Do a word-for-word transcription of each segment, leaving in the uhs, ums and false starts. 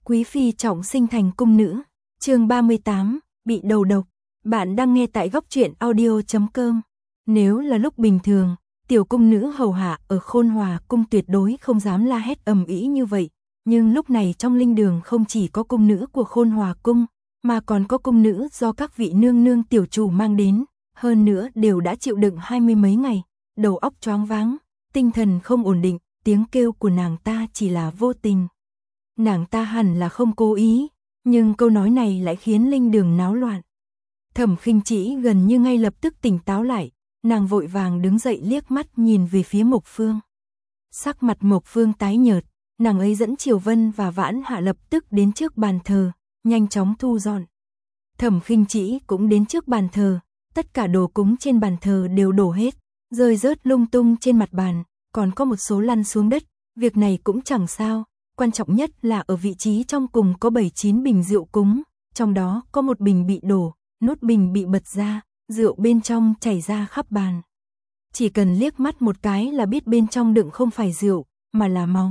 Quý phi trọng sinh thành cung nữ. Chương ba mươi tám, bị đầu độc. Bạn đang nghe tại góc truyện audio chấm com. Nếu là lúc bình thường, tiểu cung nữ hầu hạ ở Khôn Hòa cung tuyệt đối không dám la hét ầm ĩ như vậy, nhưng lúc này trong linh đường không chỉ có cung nữ của Khôn Hòa cung, mà còn có cung nữ do các vị nương nương tiểu chủ mang đến, hơn nữa đều đã chịu đựng hai mươi mấy ngày, đầu óc choáng váng, tinh thần không ổn định, tiếng kêu của nàng ta chỉ là vô tình. Nàng ta hẳn là không cố ý, nhưng câu nói này lại khiến linh đường náo loạn. Thẩm Khinh Trĩ gần như ngay lập tức tỉnh táo lại, nàng vội vàng đứng dậy liếc mắt nhìn về phía Mộc Phương. Sắc mặt Mộc Phương tái nhợt, nàng ấy dẫn Triều Vân và Vãn Hạ lập tức đến trước bàn thờ, nhanh chóng thu dọn. Thẩm Khinh Trĩ cũng đến trước bàn thờ, tất cả đồ cúng trên bàn thờ đều đổ hết, rơi rớt lung tung trên mặt bàn, còn có một số lăn xuống đất, việc này cũng chẳng sao, quan trọng nhất là ở vị trí trong cùng có bảy chín bình rượu cúng, trong đó có một bình bị đổ, nốt bình bị bật ra, rượu bên trong chảy ra khắp bàn. Chỉ cần liếc mắt một cái là biết bên trong đựng không phải rượu, mà là máu.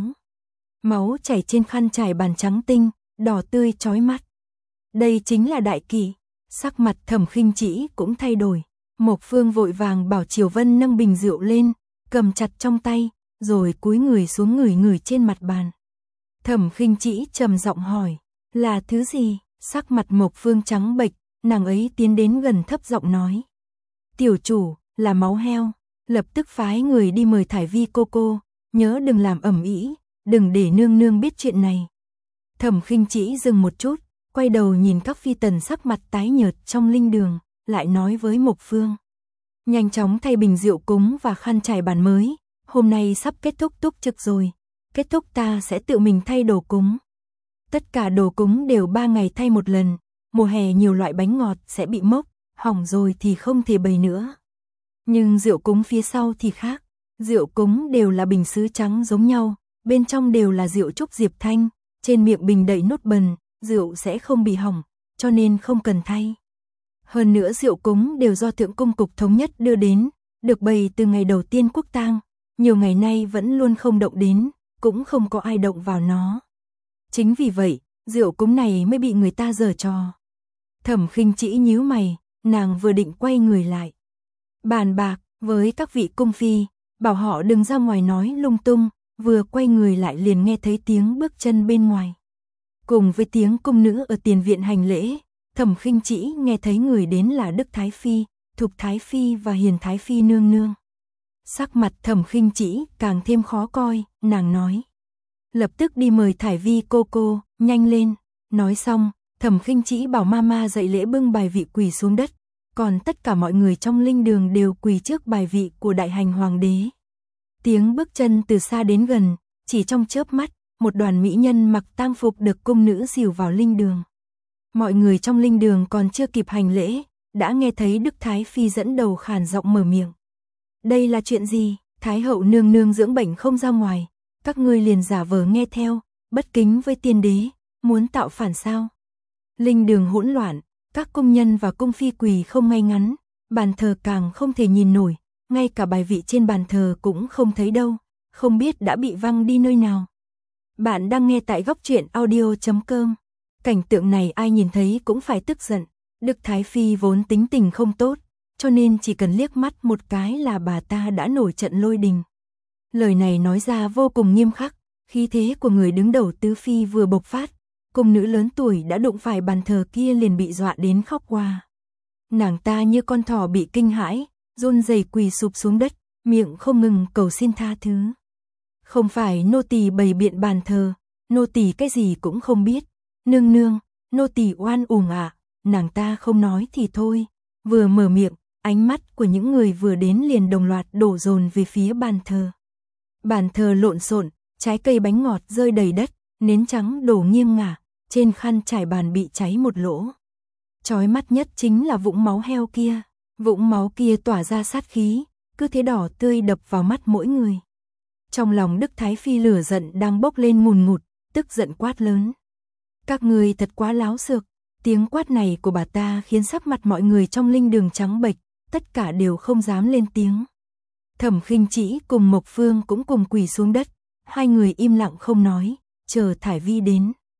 Máu chảy trên khăn trải bàn trắng tinh, đỏ tươi chói mắt. Đây chính là đại kỷ. Sắc mặt Thẩm Khinh Trĩ cũng thay đổi. Mộc Phương vội vàng bảo Triều Vân nâng bình rượu lên, cầm chặt trong tay, rồi cúi người xuống ngửi ngửi trên mặt bàn. Thẩm Khinh Trĩ trầm giọng hỏi, là thứ gì? Sắc mặt Mộc Phương trắng bệch, nàng ấy tiến đến gần thấp giọng nói. Tiểu chủ, là máu heo, lập tức phái người đi mời Thải Vi cô cô, nhớ đừng làm ầm ĩ, đừng để nương nương biết chuyện này. Thẩm Khinh Trĩ dừng một chút, quay đầu nhìn các phi tần sắc mặt tái nhợt trong linh đường, lại nói với Mộc Phương. Nhanh chóng thay bình rượu cúng và khăn trải bàn mới, hôm nay sắp kết thúc túc trực rồi, kết thúc ta sẽ tự mình thay đồ cúng. Tất cả đồ cúng đều ba ngày thay một lần, mùa hè nhiều loại bánh ngọt sẽ bị mốc, hỏng rồi thì không thể bày nữa. Nhưng rượu cúng phía sau thì khác, rượu cúng đều là bình sứ trắng giống nhau, bên trong đều là rượu trúc diệp thanh, trên miệng bình đầy nốt bần, rượu sẽ không bị hỏng, cho nên không cần thay. Hơn nữa rượu cúng đều do Thượng Cung Cục thống nhất đưa đến, được bày từ ngày đầu tiên quốc tang, nhiều ngày nay vẫn luôn không động đến, cũng không có ai động vào nó. Chính vì vậy, rượu cúng này mới bị người ta giở trò. Thẩm Khinh Trĩ nhíu mày, nàng vừa định quay người lại bàn bạc với các vị cung phi, bảo họ đừng ra ngoài nói lung tung, vừa quay người lại liền nghe thấy tiếng bước chân bên ngoài. Cùng với tiếng cung nữ ở tiền viện hành lễ, Thẩm Khinh Trĩ nghe thấy người đến là Đức Thái Phi, Thục Thái Phi và Hiền Thái Phi nương nương. Sắc mặt Thẩm Khinh Trĩ càng thêm khó coi, nàng nói. Lập tức đi mời Thải Vi cô cô, nhanh lên. Nói xong, Thẩm Khinh Trĩ bảo mama dậy lễ bưng bài vị quỳ xuống đất, còn tất cả mọi người trong linh đường đều quỳ trước bài vị của đại hành hoàng đế. Tiếng bước chân từ xa đến gần, chỉ trong chớp mắt, một đoàn mỹ nhân mặc tang phục được cung nữ dìu vào linh đường. Mọi người trong linh đường còn chưa kịp hành lễ, đã nghe thấy Đức Thái Phi dẫn đầu khàn giọng mở miệng. Đây là chuyện gì? Thái hậu nương nương dưỡng bệnh không ra ngoài, các ngươi liền giả vờ nghe theo, bất kính với tiên đế, muốn tạo phản sao? Linh đường hỗn loạn, các cung nhân và cung phi quỳ không ngay ngắn, bàn thờ càng không thể nhìn nổi, ngay cả bài vị trên bàn thờ cũng không thấy đâu, không biết đã bị văng đi nơi nào. Bạn đang nghe tại góc truyện audio chấm com. Cảnh tượng này ai nhìn thấy cũng phải tức giận. Đức Thái Phi vốn tính tình không tốt, cho nên chỉ cần liếc mắt một cái là bà ta đã nổi trận lôi đình. Lời này nói ra vô cùng nghiêm khắc, khí thế của người đứng đầu tứ phi vừa bộc phát, cung nữ lớn tuổi đã đụng phải bàn thờ kia liền bị dọa đến khóc hoa. Nàng ta như con thỏ bị kinh hãi, run rẩy quỳ sụp xuống đất, miệng không ngừng cầu xin tha thứ. Không phải nô tỳ bày biện bàn thờ, nô tỳ cái gì cũng không biết. Nương nương, nô tỳ oan uổng ạ. Nàng ta không nói thì thôi, vừa mở miệng, ánh mắt của những người vừa đến liền đồng loạt đổ dồn về phía bàn thờ. Bàn thờ lộn xộn, trái cây bánh ngọt rơi đầy đất, nến trắng đổ nghiêng ngả, trên khăn trải bàn bị cháy một lỗ. Chói mắt nhất chính là vũng máu heo kia, vũng máu kia tỏa ra sát khí, cứ thế đỏ tươi đập vào mắt mỗi người. Trong lòng Đức Thái Phi lửa giận đang bốc lên ngùn ngụt, tức giận quát lớn. Các người thật quá láo xược, tiếng quát này của bà ta khiến sắc mặt mọi người trong linh đường trắng bệch, tất cả đều không dám lên tiếng. Thẩm Khinh Trĩ cùng Mộc Phương cũng cùng quỳ xuống đất, hai người im lặng không nói, chờ Thải Vi đến.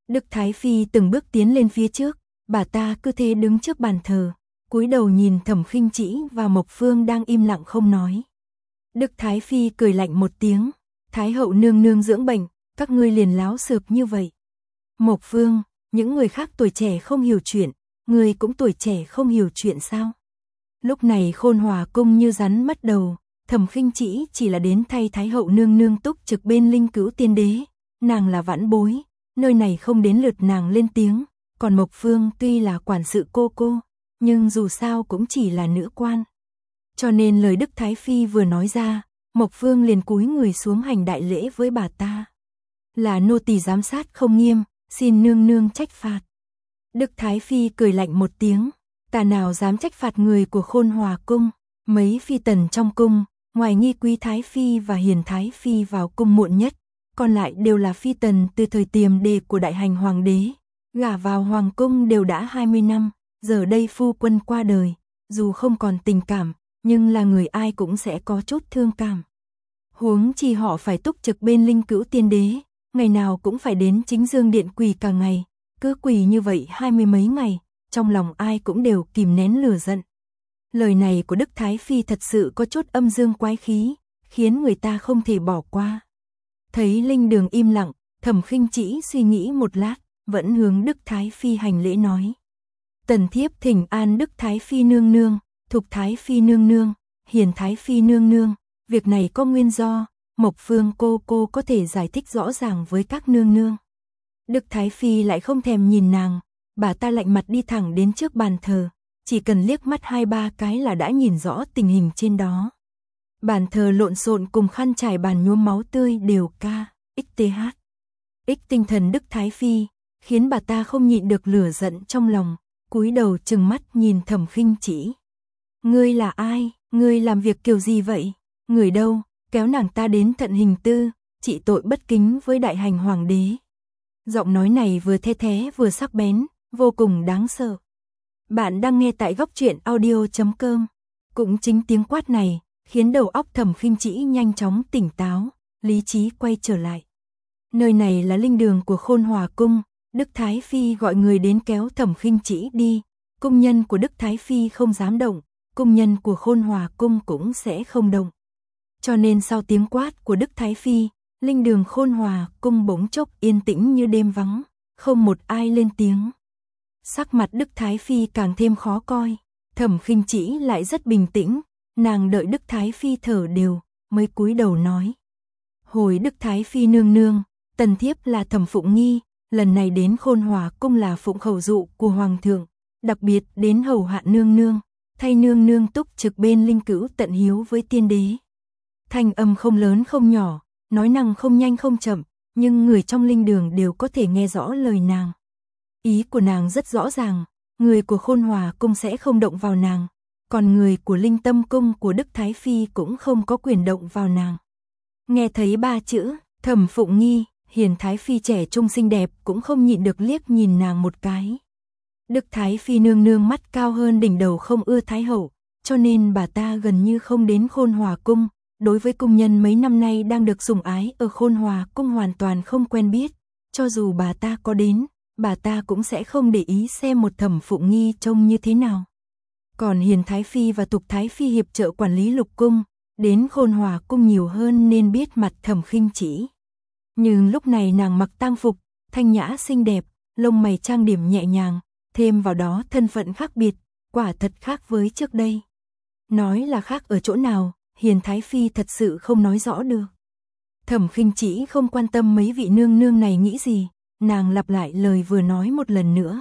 Đức Thái Phi từng bước tiến lên phía trước, bà ta cứ thế đứng trước bàn thờ, cúi đầu nhìn Thẩm Khinh Trĩ và Mộc Phương đang im lặng không nói. Đức Thái Phi cười lạnh một tiếng, Thái hậu nương nương dưỡng bệnh, các ngươi liền láo xược như vậy. Mộc Phương, những người khác tuổi trẻ không hiểu chuyện, ngươi cũng tuổi trẻ không hiểu chuyện sao? Lúc này Khôn Hòa cung như rắn mất đầu, Thẩm Khinh Trĩ chỉ là đến thay Thái hậu nương nương túc trực bên Linh Cữu Tiên Đế, nàng là vãn bối, nơi này không đến lượt nàng lên tiếng, còn Mộc Phương tuy là quản sự cô cô, nhưng dù sao cũng chỉ là nữ quan. Cho nên lời Đức Thái Phi vừa nói ra, Mộc Phương liền cúi người xuống hành đại lễ với bà ta. Là nô tỳ giám sát không nghiêm, xin nương nương trách phạt. Đức Thái Phi cười lạnh một tiếng, ta nào dám trách phạt người của Khôn Hòa cung, mấy phi tần trong cung, ngoài Nghi Quý Thái Phi và Hiền Thái Phi vào cung muộn nhất, còn lại đều là phi tần từ thời tiềm đề của đại hành hoàng đế, gả vào hoàng cung đều đã hai mươi năm, giờ đây phu quân qua đời, dù không còn tình cảm, nhưng là người ai cũng sẽ có chút thương cảm. Huống chi họ phải túc trực bên Linh Cữu Tiên Đế, ngày nào cũng phải đến Chính Dương Điện quỳ cả ngày, cứ quỳ như vậy hai mươi mấy ngày, trong lòng ai cũng đều kìm nén lửa giận. Lời này của Đức Thái Phi thật sự có chút âm dương quái khí, khiến người ta không thể bỏ qua. Thấy Linh Đường im lặng, Thẩm Khinh Trĩ suy nghĩ một lát, vẫn hướng Đức Thái Phi hành lễ nói. Tần thiếp thỉnh an Đức Thái Phi nương nương, Thục Thái Phi nương nương, Hiền Thái Phi nương nương, việc này có nguyên do, Mộc Phương cô cô có thể giải thích rõ ràng với các nương nương. Đức Thái Phi lại không thèm nhìn nàng, bà ta lạnh mặt đi thẳng đến trước bàn thờ, chỉ cần liếc mắt hai ba cái là đã nhìn rõ tình hình trên đó. Bàn thờ lộn xộn cùng khăn trải bàn nhuốm máu tươi đều ca, xth. X tinh thần Đức Thái Phi, khiến bà ta không nhịn được lửa giận trong lòng, cúi đầu trừng mắt nhìn Thẩm Khinh Trĩ. Ngươi là ai, ngươi làm việc kiểu gì vậy, người đâu, kéo nàng ta đến tận hình tư, trị tội bất kính với đại hành hoàng đế. Giọng nói này vừa the thé vừa sắc bén, vô cùng đáng sợ. Bạn đang nghe tại góc truyện audio chấm com. Cũng chính tiếng quát này, khiến đầu óc Thẩm Khinh Trĩ nhanh chóng tỉnh táo, lý trí quay trở lại. Nơi này là linh đường của Khôn Hòa cung, Đức Thái Phi gọi người đến kéo Thẩm Khinh Trĩ đi, cung nhân của Đức Thái Phi không dám động, cung nhân của Khôn Hòa cung cũng sẽ không động. Cho nên sau tiếng quát của Đức Thái Phi, linh đường Khôn Hòa cung bỗng chốc yên tĩnh như đêm vắng, không một ai lên tiếng. Sắc mặt Đức Thái Phi càng thêm khó coi, Thẩm Khinh Trĩ lại rất bình tĩnh, nàng đợi Đức Thái Phi thở đều, mới cúi đầu nói. Hồi Đức Thái Phi nương nương, tần thiếp là Thẩm Phụng Nghi, lần này đến Khôn Hòa cung là phụng khẩu dụ của Hoàng thượng, đặc biệt đến hầu hạ nương nương, thay nương nương túc trực bên Linh Cữu tận hiếu với tiên đế. Thanh âm không lớn không nhỏ, nói năng không nhanh không chậm, nhưng người trong linh đường đều có thể nghe rõ lời nàng. Ý của nàng rất rõ ràng, người của Khôn Hòa cung sẽ không động vào nàng, còn người của Linh Tâm cung của Đức Thái Phi cũng không có quyền động vào nàng. Nghe thấy ba chữ, Thẩm Phụng Nghi, Hiền Thái Phi trẻ trung xinh đẹp cũng không nhịn được liếc nhìn nàng một cái. Đức Thái Phi nương nương mắt cao hơn đỉnh đầu không ưa Thái hậu, cho nên bà ta gần như không đến Khôn Hòa cung. Đối với cung nhân mấy năm nay đang được sủng ái ở Khôn Hòa cung hoàn toàn không quen biết, cho dù bà ta có đến, bà ta cũng sẽ không để ý xem một Thẩm Phụng Nghi trông như thế nào. Còn Hiền Thái Phi và Thục Thái Phi hiệp trợ quản lý lục cung, đến Khôn Hòa cung nhiều hơn nên biết mặt Thẩm Khinh Trĩ. Nhưng lúc này nàng mặc tang phục, thanh nhã xinh đẹp, lông mày trang điểm nhẹ nhàng, thêm vào đó thân phận khác biệt, quả thật khác với trước đây. Nói là khác ở chỗ nào, Hiền Thái Phi thật sự không nói rõ được. Thẩm Khinh Trĩ không quan tâm mấy vị nương nương này nghĩ gì, nàng lặp lại lời vừa nói một lần nữa.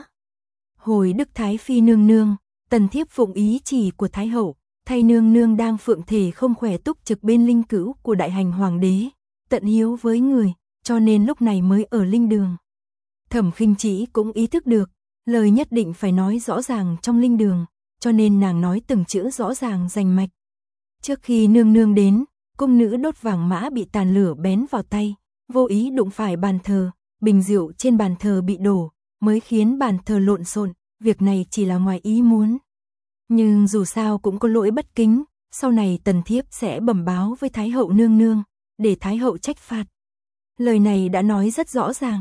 Hồi Đức Thái Phi nương nương, tần thiếp phụng ý chỉ của Thái hậu, thay nương nương đang phượng thể không khỏe túc trực bên Linh Cữu của đại hành hoàng đế, tận hiếu với người, cho nên lúc này mới ở linh đường. Thẩm Khinh Trĩ cũng ý thức được, lời nhất định phải nói rõ ràng trong linh đường, cho nên nàng nói từng chữ rõ ràng rành mạch. Trước khi nương nương đến, cung nữ đốt vàng mã bị tàn lửa bén vào tay, vô ý đụng phải bàn thờ, bình rượu trên bàn thờ bị đổ, mới khiến bàn thờ lộn xộn, việc này chỉ là ngoài ý muốn. Nhưng dù sao cũng có lỗi bất kính, sau này tần thiếp sẽ bẩm báo với Thái hậu nương nương, để Thái hậu trách phạt. Lời này đã nói rất rõ ràng,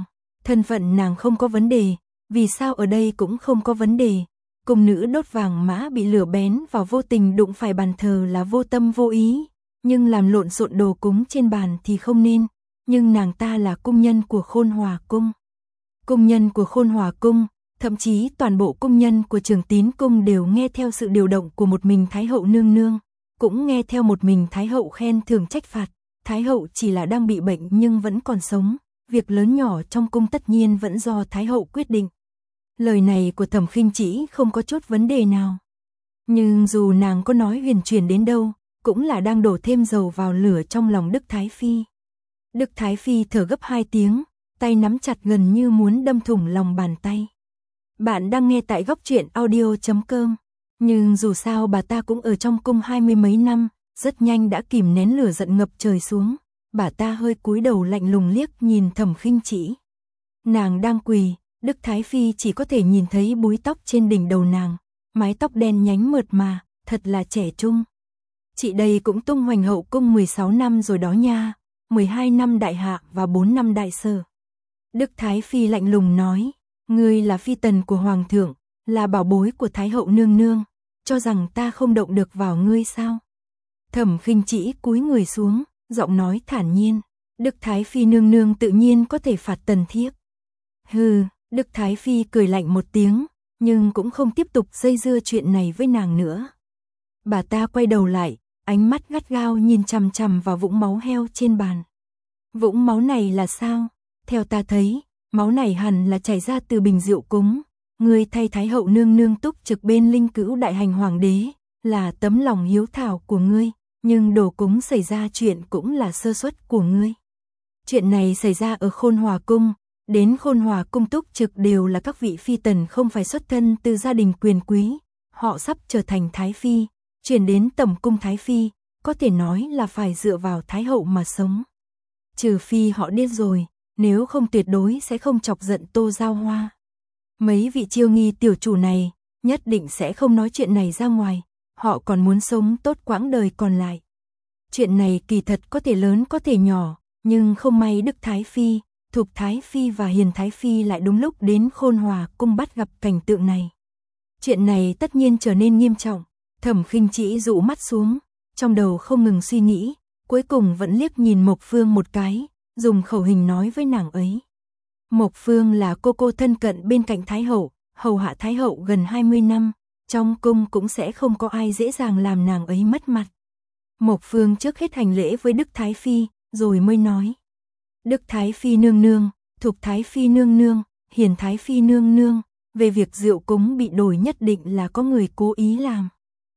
Thân phận nàng không có vấn đề, vì sao ở đây cũng không có vấn đề? Cung nữ đốt vàng mã bị lửa bén vào vô tình đụng phải bàn thờ là vô tâm vô ý, nhưng làm lộn xộn đồ cúng trên bàn thì không nên, nhưng nàng ta là cung nhân của Khôn Hòa cung. Cung nhân của Khôn Hòa cung, thậm chí toàn bộ cung nhân của Trường Tín cung đều nghe theo sự điều động của một mình Thái hậu nương nương, cũng nghe theo một mình Thái hậu khen thưởng trách phạt. Thái hậu chỉ là đang bị bệnh nhưng vẫn còn sống, việc lớn nhỏ trong cung tất nhiên vẫn do Thái hậu quyết định. Lời này của Thẩm Khinh Trĩ không có chút vấn đề nào. Nhưng dù nàng có nói huyền chuyển đến đâu, cũng là đang đổ thêm dầu vào lửa trong lòng Đức Thái Phi. Đức Thái Phi thở gấp hai tiếng, tay nắm chặt gần như muốn đâm thủng lòng bàn tay. Bạn đang nghe tại góc truyện audio chấm com. Nhưng dù sao bà ta cũng ở trong cung hai mươi mấy năm, rất nhanh đã kìm nén lửa giận ngập trời xuống. Bà ta hơi cúi đầu lạnh lùng liếc nhìn Thẩm Khinh Trĩ. Nàng đang quỳ, Đức Thái Phi chỉ có thể nhìn thấy búi tóc trên đỉnh đầu nàng, mái tóc đen nhánh mượt mà, thật là trẻ trung. Chị đây cũng tung hoành hậu cung mười sáu năm rồi đó nha, mười hai năm đại hạ và bốn năm đại sở. Đức Thái Phi lạnh lùng nói, ngươi là phi tần của Hoàng thượng, là bảo bối của Thái hậu nương nương, cho rằng ta không động được vào ngươi sao? Thẩm Khinh Trĩ cúi người xuống, giọng nói thản nhiên, Đức Thái Phi nương nương tự nhiên có thể phạt tần thiếp. Hừ, Đức Thái Phi cười lạnh một tiếng, nhưng cũng không tiếp tục dây dưa chuyện này với nàng nữa. Bà ta quay đầu lại, ánh mắt gắt gao nhìn chằm chằm vào vũng máu heo trên bàn. Vũng máu này là sao? Theo ta thấy, máu này hẳn là chảy ra từ bình rượu cúng. Ngươi thay Thái hậu nương nương túc trực bên linh cữu đại hành hoàng đế, là tấm lòng hiếu thảo của ngươi, nhưng đồ cúng xảy ra chuyện cũng là sơ suất của ngươi. Chuyện này xảy ra ở Khôn Hòa cung, đến Khôn Hòa cung túc trực đều là các vị phi tần không phải xuất thân từ gia đình quyền quý, họ sắp trở thành Thái Phi, chuyển đến tẩm cung Thái Phi, có thể nói là phải dựa vào Thái hậu mà sống. Trừ phi họ điên rồi, nếu không tuyệt đối sẽ không chọc giận Tô Giao Hoa. Mấy vị chiêu nghi tiểu chủ này, nhất định sẽ không nói chuyện này ra ngoài, họ còn muốn sống tốt quãng đời còn lại. Chuyện này kỳ thật có thể lớn có thể nhỏ, nhưng không may Đức Thái Phi, Thục Thái Phi và Hiền Thái Phi lại đúng lúc đến Khôn Hòa cung bắt gặp cảnh tượng này. Chuyện này tất nhiên trở nên nghiêm trọng, Thẩm Khinh Trĩ dụ mắt xuống, trong đầu không ngừng suy nghĩ, cuối cùng vẫn liếc nhìn Mộc Phương một cái, dùng khẩu hình nói với nàng ấy. Mộc Phương là cô cô thân cận bên cạnh Thái hậu, hầu hạ Thái hậu gần hai mươi năm, trong cung cũng sẽ không có ai dễ dàng làm nàng ấy mất mặt. Mộc Phương trước hết hành lễ với Đức Thái Phi, rồi mới nói. Đức Thái Phi nương nương, Thục Thái Phi nương nương, Hiền Thái Phi nương nương, về việc rượu cúng bị đổi nhất định là có người cố ý làm.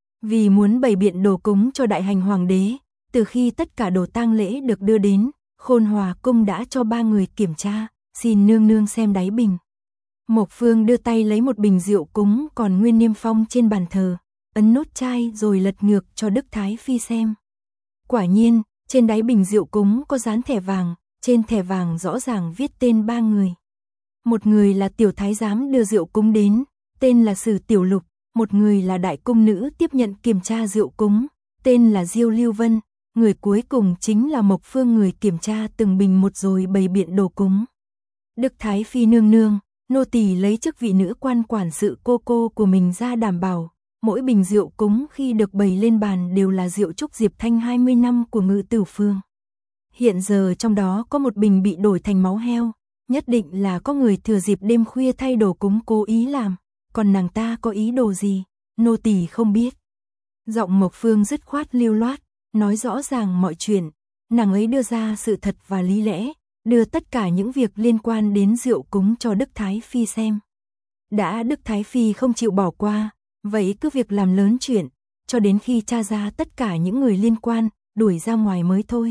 Vì muốn bày biện đồ cúng cho đại hành hoàng đế, từ khi tất cả đồ tang lễ được đưa đến, Khôn Hòa cung đã cho ba người kiểm tra, xin nương nương xem đáy bình. Mộc Phương đưa tay lấy một bình rượu cúng còn nguyên niêm phong trên bàn thờ, ấn nốt chai rồi lật ngược cho Đức Thái Phi xem. Quả nhiên, trên đáy bình rượu cúng có dán thẻ vàng, trên thẻ vàng rõ ràng viết tên ba người. Một người là tiểu thái giám đưa rượu cúng đến, tên là Sử Tiểu Lục, một người là đại cung nữ tiếp nhận kiểm tra rượu cúng, tên là Diêu Lưu Vân, người cuối cùng chính là Mộc Phương người kiểm tra từng bình một rồi bày biện đồ cúng. Đức Thái Phi nương nương, nô tỳ lấy chức vị nữ quan quản sự cô cô của mình ra đảm bảo, mỗi bình rượu cúng khi được bày lên bàn đều là rượu chúc Diệp Thanh hai mươi năm của Ngự Tửu Phương. Hiện giờ trong đó có một bình bị đổi thành máu heo, nhất định là có người thừa dịp đêm khuya thay đồ cúng cố ý làm, còn nàng ta có ý đồ gì, nô tỳ không biết. Giọng Mộc Phương dứt khoát lưu loát, nói rõ ràng mọi chuyện, nàng ấy đưa ra sự thật và lý lẽ, đưa tất cả những việc liên quan đến rượu cúng cho Đức Thái Phi xem. Đã Đức Thái Phi không chịu bỏ qua, vậy cứ việc làm lớn chuyện, cho đến khi tra ra tất cả những người liên quan, đuổi ra ngoài mới thôi.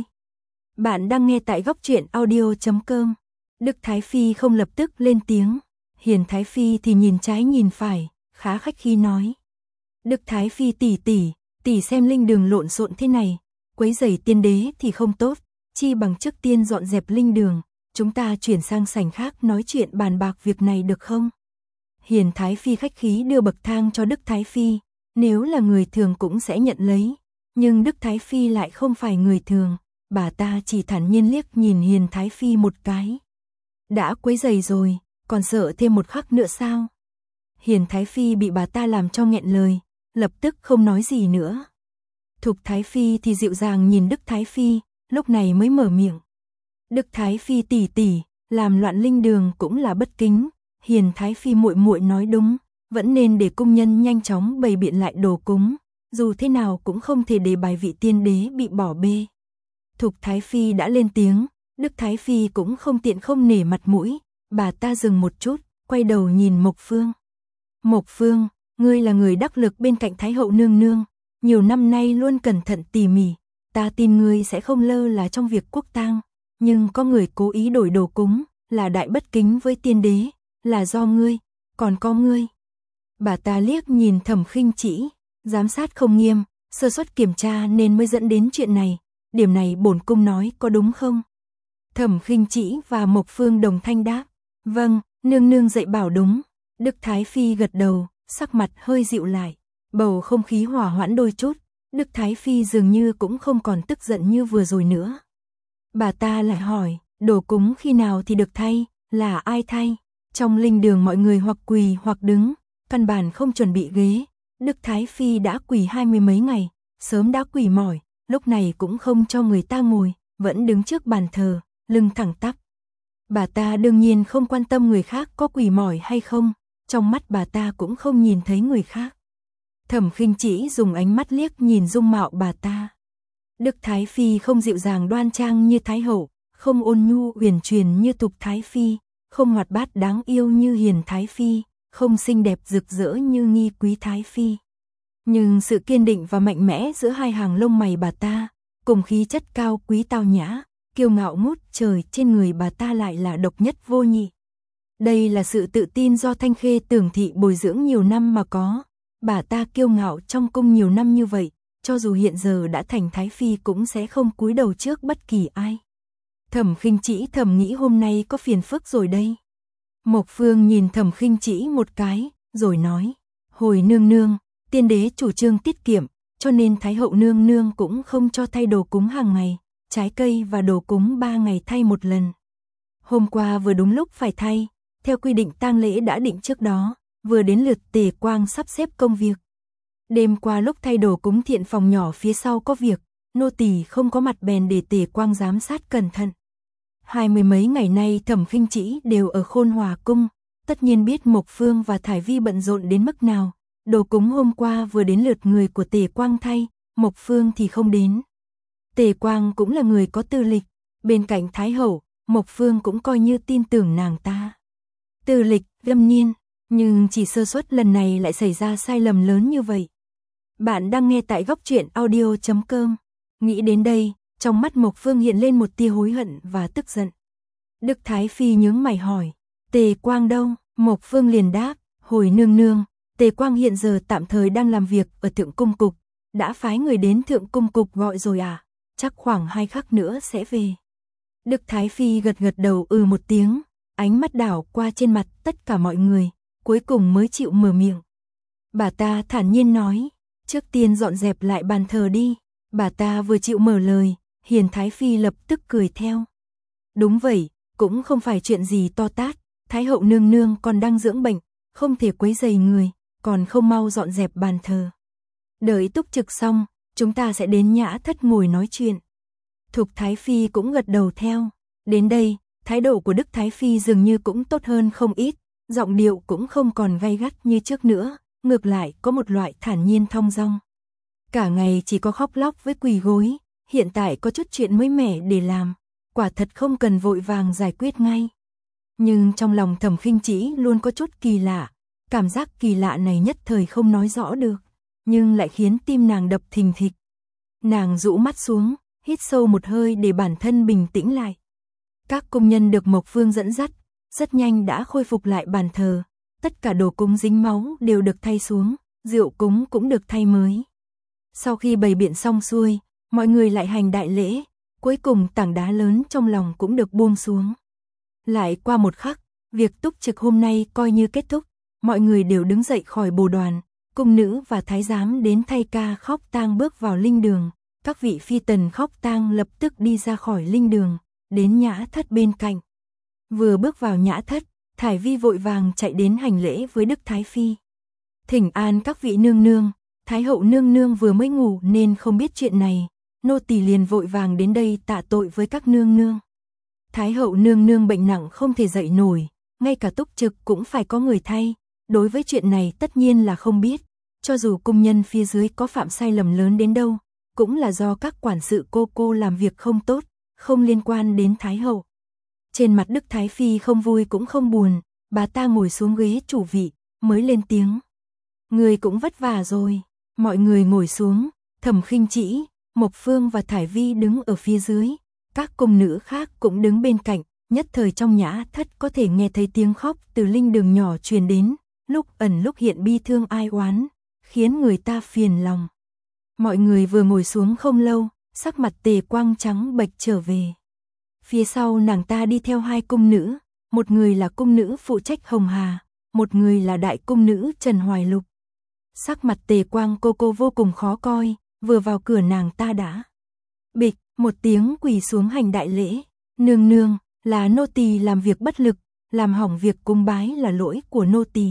Bạn đang nghe tại góc truyện audio chấm com. Đức Thái Phi không lập tức lên tiếng, Hiền Thái Phi thì nhìn trái nhìn phải, khá khách khí nói. Đức Thái Phi tỷ tỷ, tỷ xem linh đường lộn xộn thế này, quấy rầy tiên đế thì không tốt, chi bằng trước tiên dọn dẹp linh đường, chúng ta chuyển sang sảnh khác nói chuyện bàn bạc việc này được không? Hiền Thái Phi khách khí đưa bậc thang cho Đức Thái Phi, nếu là người thường cũng sẽ nhận lấy, nhưng Đức Thái Phi lại không phải người thường, bà ta chỉ thản nhiên liếc nhìn Hiền Thái Phi một cái. đã quấy rầy rồi, còn sợ thêm một khắc nữa sao? Hiền Thái Phi bị bà ta làm cho nghẹn lời, lập tức không nói gì nữa. Thục Thái Phi thì dịu dàng nhìn Đức Thái Phi, lúc này mới mở miệng. Đức Thái Phi tỷ tỷ, làm loạn linh đường cũng là bất kính, Hiền Thái Phi muội muội nói đúng, vẫn nên để cung nhân nhanh chóng bày biện lại đồ cúng, dù thế nào cũng không thể để bài vị tiên đế bị bỏ bê. Thục Thái Phi đã lên tiếng, Đức Thái Phi cũng không tiện không nể mặt mũi, bà ta dừng một chút, quay đầu nhìn Mộc Phương. Mộc Phương, ngươi là người đắc lực bên cạnh Thái hậu nương nương, nhiều năm nay luôn cẩn thận tỉ mỉ, ta tin ngươi sẽ không lơ là trong việc quốc tang, nhưng có người cố ý đổi đồ cúng, là đại bất kính với tiên đế, là do ngươi, còn có ngươi. Bà ta liếc nhìn Thẩm Khinh Trĩ, giám sát không nghiêm, sơ suất kiểm tra nên mới dẫn đến chuyện này, điểm này bổn cung nói có đúng không? Thẩm Khinh Trĩ và Mộc Phương đồng thanh đáp, vâng, nương nương dạy bảo đúng. Đức Thái Phi gật đầu, sắc mặt hơi dịu lại, bầu không khí hòa hoãn đôi chút, Đức Thái Phi dường như cũng không còn tức giận như vừa rồi nữa. Bà ta lại hỏi, đồ cúng khi nào thì được thay, là ai thay? Trong linh đường mọi người hoặc quỳ hoặc đứng, căn bản không chuẩn bị ghế, Đức Thái Phi đã quỳ hai mươi mấy ngày, sớm đã quỳ mỏi, lúc này cũng không cho người ta ngồi, vẫn đứng trước bàn thờ, lưng thẳng tắp. Bà ta đương nhiên không quan tâm người khác có quỳ mỏi hay không, trong mắt bà ta cũng không nhìn thấy người khác. Thẩm Khinh Trĩ dùng ánh mắt liếc nhìn dung mạo bà ta. Đức Thái Phi không dịu dàng đoan trang như Thái hậu, không ôn nhu uyển chuyển như Thục Thái Phi, không hoạt bát đáng yêu như Hiền Thái Phi, không xinh đẹp rực rỡ như Nghi Quý Thái Phi. Nhưng sự kiên định và mạnh mẽ giữa hai hàng lông mày bà ta, cùng khí chất cao quý tao nhã, kiêu ngạo ngút trời trên người bà ta lại là độc nhất vô nhị. Đây là sự tự tin do Thanh Khê Tưởng Thị bồi dưỡng nhiều năm mà có. Bà ta kiêu ngạo trong cung nhiều năm như vậy, cho dù hiện giờ đã thành Thái Phi cũng sẽ không cúi đầu trước bất kỳ ai. Thẩm Khinh Trĩ thầm nghĩ hôm nay có phiền phức rồi đây. Mộc Phương nhìn Thẩm Khinh Trĩ một cái, rồi nói, hồi nương nương, tiên đế chủ trương tiết kiệm, cho nên Thái hậu nương nương cũng không cho thay đồ cúng hàng ngày, trái cây và đồ cúng ba ngày thay một lần. Hôm qua vừa đúng lúc phải thay, theo quy định tang lễ đã định trước đó, vừa đến lượt Tề Quang sắp xếp công việc. Đêm qua lúc thay đồ cúng thiện phòng nhỏ phía sau có việc, nô tỳ không có mặt bèn để Tề Quang giám sát cẩn thận. Hai mươi mấy ngày nay Thẩm Khinh Trĩ đều ở Khôn Hòa cung, tất nhiên biết Mộc Phương và Thải Vi bận rộn đến mức nào. Đồ cúng hôm qua vừa đến lượt người của Tề Quang thay, Mộc Phương thì không đến. Tề Quang cũng là người có tư lịch, bên cạnh Thái hậu, Mộc Phương cũng coi như tin tưởng nàng ta. Tư lịch, lâm niên, nhưng chỉ sơ suất lần này lại xảy ra sai lầm lớn như vậy. Bạn đang nghe tại góc truyện audio chấm com. Nghĩ đến đây, trong mắt Mộc Phương hiện lên một tia hối hận và tức giận. Đức Thái Phi nhướng mày hỏi, Tề Quang đâu? Mộc Phương liền đáp, hồi nương nương, Tề Quang hiện giờ tạm thời đang làm việc ở Thượng Cung Cục, đã phái người đến Thượng Cung Cục gọi rồi à, chắc khoảng hai khắc nữa sẽ về. Đức Thái Phi gật gật đầu ừ một tiếng, ánh mắt đảo qua trên mặt tất cả mọi người, cuối cùng mới chịu mở miệng. Bà ta thản nhiên nói, trước tiên dọn dẹp lại bàn thờ đi. Bà ta vừa chịu mở lời, Hiền Thái Phi lập tức cười theo. Đúng vậy, cũng không phải chuyện gì to tát, Thái hậu nương nương còn đang dưỡng bệnh, không thể quấy rầy người, còn không mau dọn dẹp bàn thờ. Đợi túc trực xong, chúng ta sẽ đến nhã thất ngồi nói chuyện. Thục Thái Phi cũng gật đầu theo. Đến đây, thái độ của Đức Thái Phi dường như cũng tốt hơn không ít, giọng điệu cũng không còn gay gắt như trước nữa, ngược lại có một loại thản nhiên thong dong. Cả ngày chỉ có khóc lóc với quỳ gối, hiện tại có chút chuyện mới mẻ để làm, quả thật không cần vội vàng giải quyết ngay. Nhưng trong lòng Thẩm Khinh Trĩ luôn có chút kỳ lạ, cảm giác kỳ lạ này nhất thời không nói rõ được, nhưng lại khiến tim nàng đập thình thịch. Nàng rũ mắt xuống, hít sâu một hơi để bản thân bình tĩnh lại. Các công nhân được Mộc Phương dẫn dắt, rất nhanh đã khôi phục lại bàn thờ, tất cả đồ cúng dính máu đều được thay xuống, rượu cúng cũng được thay mới. Sau khi bày biện xong xuôi, mọi người lại hành đại lễ, cuối cùng tảng đá lớn trong lòng cũng được buông xuống. Lại qua một khắc, việc túc trực hôm nay coi như kết thúc, mọi người đều đứng dậy khỏi bồ đoàn, cung nữ và thái giám đến thay ca khóc tang bước vào linh đường, các vị phi tần khóc tang lập tức đi ra khỏi linh đường, đến nhã thất bên cạnh. Vừa bước vào nhã thất, Thải Vi vội vàng chạy đến hành lễ với Đức Thái Phi. Thỉnh an các vị nương nương, Thái hậu nương nương vừa mới ngủ nên không biết chuyện này, nô tỳ liền vội vàng đến đây tạ tội với các nương nương. Thái hậu nương nương bệnh nặng không thể dậy nổi, ngay cả túc trực cũng phải có người thay, đối với chuyện này tất nhiên là không biết, cho dù cung nhân phía dưới có phạm sai lầm lớn đến đâu, cũng là do các quản sự cô cô làm việc không tốt, không liên quan đến Thái hậu. Trên mặt Đức Thái Phi không vui cũng không buồn, bà ta ngồi xuống ghế chủ vị, mới lên tiếng. Người cũng vất vả rồi, mọi người ngồi xuống, Thẩm Khinh Trĩ, Mộc Phương và Thải Vi đứng ở phía dưới, các cung nữ khác cũng đứng bên cạnh, nhất thời trong nhã thất có thể nghe thấy tiếng khóc từ linh đường nhỏ truyền đến, lúc ẩn lúc hiện bi thương ai oán, khiến người ta phiền lòng. Mọi người vừa ngồi xuống không lâu, sắc mặt Tề Quang trắng bệch trở về. Phía sau nàng ta đi theo hai cung nữ, một người là cung nữ phụ trách Hồng Hà, một người là đại cung nữ Trần Hoài Lục. Sắc mặt Tề Quang cô cô vô cùng khó coi, vừa vào cửa nàng ta đã bịch một tiếng quỳ xuống hành đại lễ. Nương nương, là nô tỳ làm việc bất lực, làm hỏng việc cung bái là lỗi của nô tỳ.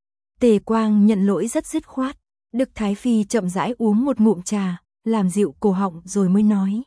Tề Quang nhận lỗi rất dứt khoát. Đức Thái Phi chậm rãi uống một ngụm trà, làm dịu cổ họng rồi mới nói.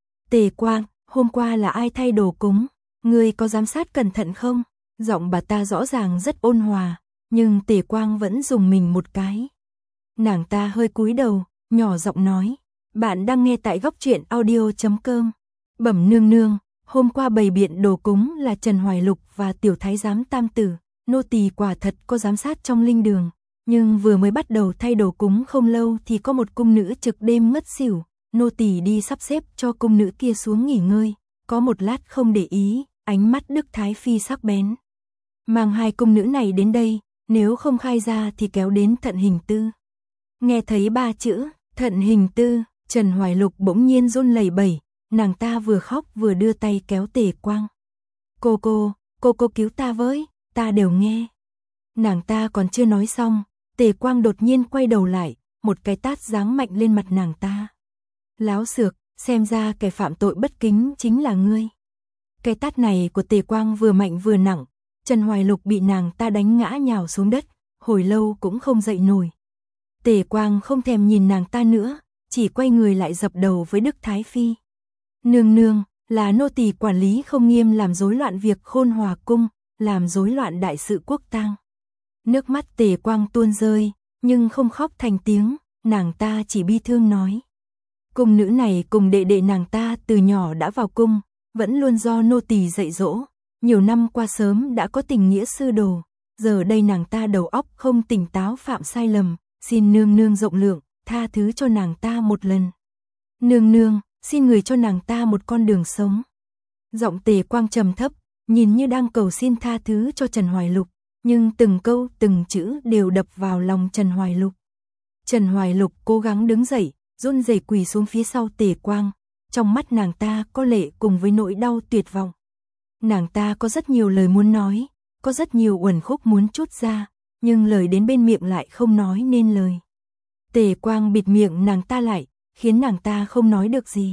Tề Quang, hôm qua là ai thay đồ cúng, ngươi có giám sát cẩn thận không? Giọng bà ta rõ ràng rất ôn hòa, nhưng Tề Quang vẫn dùng mình một cái. Nàng ta hơi cúi đầu, nhỏ giọng nói, bạn đang nghe tại góc truyện audio chấm com. Bẩm nương nương, hôm qua bày biện đồ cúng là Trần Hoài Lục và tiểu thái giám Tam Tử, nô tỳ quả thật có giám sát trong linh đường, nhưng vừa mới bắt đầu thay đồ cúng không lâu thì có một cung nữ trực đêm ngất xỉu, nô tỳ đi sắp xếp cho cung nữ kia xuống nghỉ ngơi, có một lát không để ý, ánh mắt Đức Thái Phi sắc bén. Mang hai cung nữ này đến đây, nếu không khai ra thì kéo đến Thận Hình Tư. Nghe thấy ba chữ, Thận Hình Tư, Trần Hoài Lục bỗng nhiên run lẩy bẩy, nàng ta vừa khóc vừa đưa tay kéo Tề Quang. Cô cô, cô cô cứu ta với, ta đều nghe. Nàng ta còn chưa nói xong, Tề Quang đột nhiên quay đầu lại, một cái tát giáng mạnh lên mặt nàng ta. Láo xược, xem ra kẻ phạm tội bất kính chính là ngươi. Cái tát này của Tề Quang vừa mạnh vừa nặng, Trần Hoài Lục bị nàng ta đánh ngã nhào xuống đất, hồi lâu cũng không dậy nổi. Tề Quang không thèm nhìn nàng ta nữa, chỉ quay người lại dập đầu với Đức Thái Phi. Nương nương, là nô tỳ quản lý không nghiêm làm rối loạn việc Khôn Hòa cung, làm rối loạn đại sự quốc tang. Nước mắt Tề Quang tuôn rơi, nhưng không khóc thành tiếng, nàng ta chỉ bi thương nói. Cung nữ này cùng đệ đệ nàng ta từ nhỏ đã vào cung, vẫn luôn do nô tỳ dạy dỗ, nhiều năm qua sớm đã có tình nghĩa sư đồ, giờ đây nàng ta đầu óc không tỉnh táo phạm sai lầm, xin nương nương rộng lượng, tha thứ cho nàng ta một lần. Nương nương, xin người cho nàng ta một con đường sống. Giọng Tề Quang trầm thấp, nhìn như đang cầu xin tha thứ cho Trần Hoài Lục, nhưng từng câu từng chữ đều đập vào lòng Trần Hoài Lục. Trần Hoài Lục cố gắng đứng dậy, run rẩy quỳ xuống phía sau Tề Quang, trong mắt nàng ta có lệ cùng với nỗi đau tuyệt vọng. Nàng ta có rất nhiều lời muốn nói, có rất nhiều uẩn khúc muốn trút ra, nhưng lời đến bên miệng lại không nói nên lời. Tề Quang bịt miệng nàng ta lại, khiến nàng ta không nói được gì.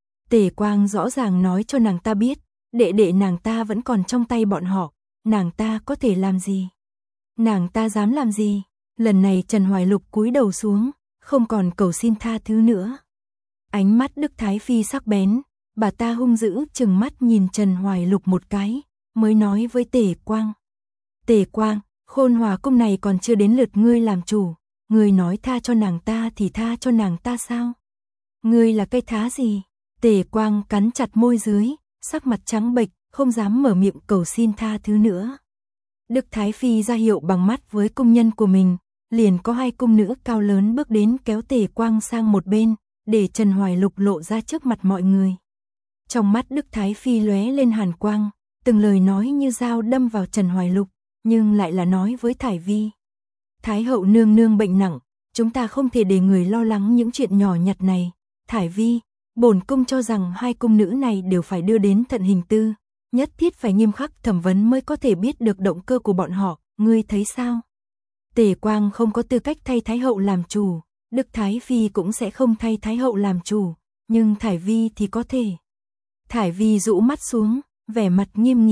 Tề Quang rõ ràng nói cho nàng ta biết, đệ đệ nàng ta vẫn còn trong tay bọn họ, nàng ta có thể làm gì? Nàng ta dám làm gì? Lần này Trần Hoài Lục cúi đầu xuống, không còn cầu xin tha thứ nữa. Ánh mắt Đức Thái Phi sắc bén, bà ta hung dữ trừng mắt nhìn Trần Hoài Lục một cái, mới nói với Tề Quang. Tề Quang, Khôn Hòa cung này còn chưa đến lượt ngươi làm chủ, ngươi nói tha cho nàng ta thì tha cho nàng ta sao? Ngươi là cây thá gì? Tề Quang cắn chặt môi dưới, sắc mặt trắng bệch, không dám mở miệng cầu xin tha thứ nữa. Đức Thái Phi ra hiệu bằng mắt với cung nhân của mình, liền có hai cung nữ cao lớn bước đến kéo Tề Quang sang một bên, để Trần Hoài Lục lộ ra trước mặt mọi người. Trong mắt Đức Thái Phi lóe lên hàn quang, từng lời nói như dao đâm vào Trần Hoài Lục, nhưng lại là nói với Thải Vi. Thái hậu nương nương bệnh nặng, chúng ta không thể để người lo lắng những chuyện nhỏ nhặt này. Thải Vi, bổn cung cho rằng hai cung nữ này đều phải đưa đến Thận Hình Tư, nhất thiết phải nghiêm khắc thẩm vấn mới có thể biết được động cơ của bọn họ, ngươi thấy sao? Tề Quang không có tư cách thay Thái hậu làm chủ, Đức Thái Phi cũng sẽ không thay Thái hậu làm chủ, nhưng Thải Vi thì có thể. Thải Vi rũ mắt xuống, vẻ mặt nghiêm nghị,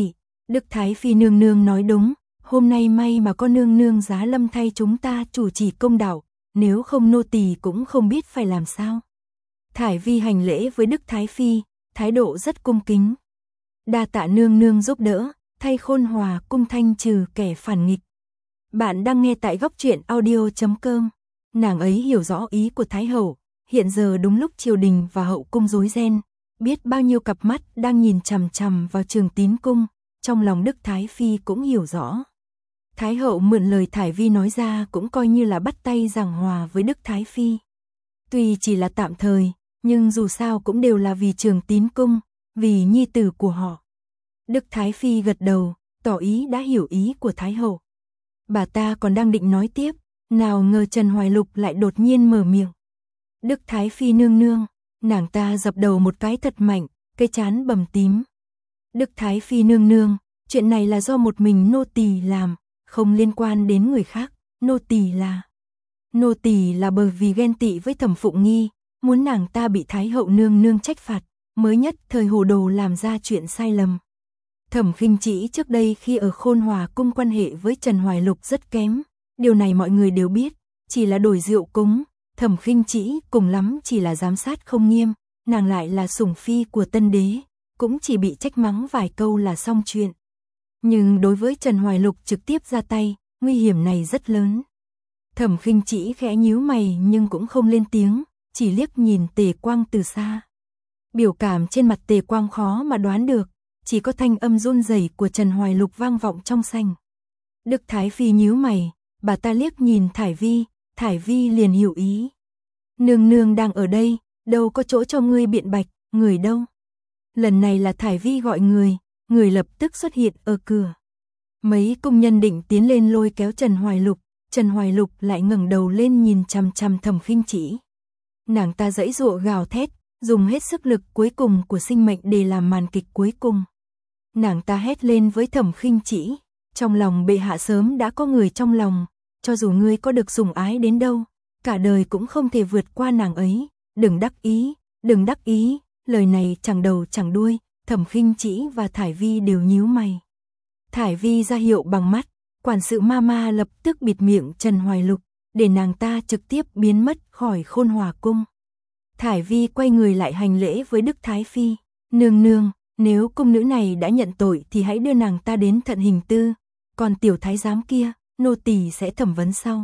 Đức Thái Phi nương nương nói đúng, hôm nay may mà có nương nương giá lâm thay chúng ta chủ trì công đạo, nếu không nô tỳ cũng không biết phải làm sao. Thải Vi hành lễ với Đức Thái Phi, thái độ rất cung kính. Đa tạ nương nương giúp đỡ, thay Khôn Hòa cung thanh trừ kẻ phản nghịch. Bạn đang nghe tại góc truyện audio chấm com. Nàng ấy hiểu rõ ý của Thái Hậu, hiện giờ đúng lúc triều đình và hậu cung rối ren, biết bao nhiêu cặp mắt đang nhìn chằm chằm vào Trường Tín cung, trong lòng Đức Thái Phi cũng hiểu rõ. Thái Hậu mượn lời Thải Vi nói ra cũng coi như là bắt tay giảng hòa với Đức Thái Phi. Tuy chỉ là tạm thời, nhưng dù sao cũng đều là vì Trường Tín cung, vì nhi tử của họ. Đức Thái Phi gật đầu, tỏ ý đã hiểu ý của Thái Hậu. Bà ta còn đang định nói tiếp, nào ngờ Trần Hoài Lục lại đột nhiên mở miệng. Đức Thái Phi nương nương, nàng ta dập đầu một cái thật mạnh, cái trán bầm tím. Đức Thái Phi nương nương, chuyện này là do một mình nô tỳ làm, không liên quan đến người khác, nô tỳ là... Nô tỳ là bởi vì ghen tị với Thẩm Phụng Nghi, muốn nàng ta bị Thái Hậu nương nương trách phạt, mới nhất thời hồ đồ làm ra chuyện sai lầm. Thẩm Khinh Trĩ trước đây khi ở Khôn Hòa cung quan hệ với Trần Hoài Lục rất kém, điều này mọi người đều biết, chỉ là đổi rượu cúng, Thẩm Khinh Trĩ cùng lắm chỉ là giám sát không nghiêm, nàng lại là sủng phi của tân đế, cũng chỉ bị trách mắng vài câu là xong chuyện. Nhưng đối với Trần Hoài Lục trực tiếp ra tay, nguy hiểm này rất lớn. Thẩm Khinh Trĩ khẽ nhíu mày nhưng cũng không lên tiếng, chỉ liếc nhìn Tề Quang từ xa. Biểu cảm trên mặt Tề Quang khó mà đoán được, chỉ có thanh âm run rẩy của Trần Hoài Lục vang vọng trong sảnh. Đức Thái Phi nhíu mày, bà ta liếc nhìn Thải Vi, Thải Vi liền hiểu ý. Nương nương đang ở đây, đâu có chỗ cho ngươi biện bạch, người đâu? Lần này là Thải Vi gọi người, người lập tức xuất hiện ở cửa. Mấy công nhân định tiến lên lôi kéo Trần Hoài Lục, Trần Hoài Lục lại ngẩng đầu lên nhìn chằm chằm Thẩm Khinh Trĩ. Nàng ta giãy giụa gào thét, dùng hết sức lực cuối cùng của sinh mệnh để làm màn kịch cuối cùng. Nàng ta hét lên với Thẩm Khinh Trĩ, trong lòng bệ hạ sớm đã có người trong lòng, cho dù ngươi có được sủng ái đến đâu, cả đời cũng không thể vượt qua nàng ấy, đừng đắc ý, đừng đắc ý, lời này chẳng đầu chẳng đuôi, Thẩm Khinh Trĩ và Thải Vi đều nhíu mày. Thải Vi ra hiệu bằng mắt, quản sự Mama lập tức bịt miệng Trần Hoài Lục, để nàng ta trực tiếp biến mất khỏi Khôn Hòa cung. Thải Vi quay người lại hành lễ với Đức Thái Phi, nương nương, nếu cung nữ này đã nhận tội thì hãy đưa nàng ta đến thận hình tư, còn tiểu thái giám kia, nô tỳ sẽ thẩm vấn sau.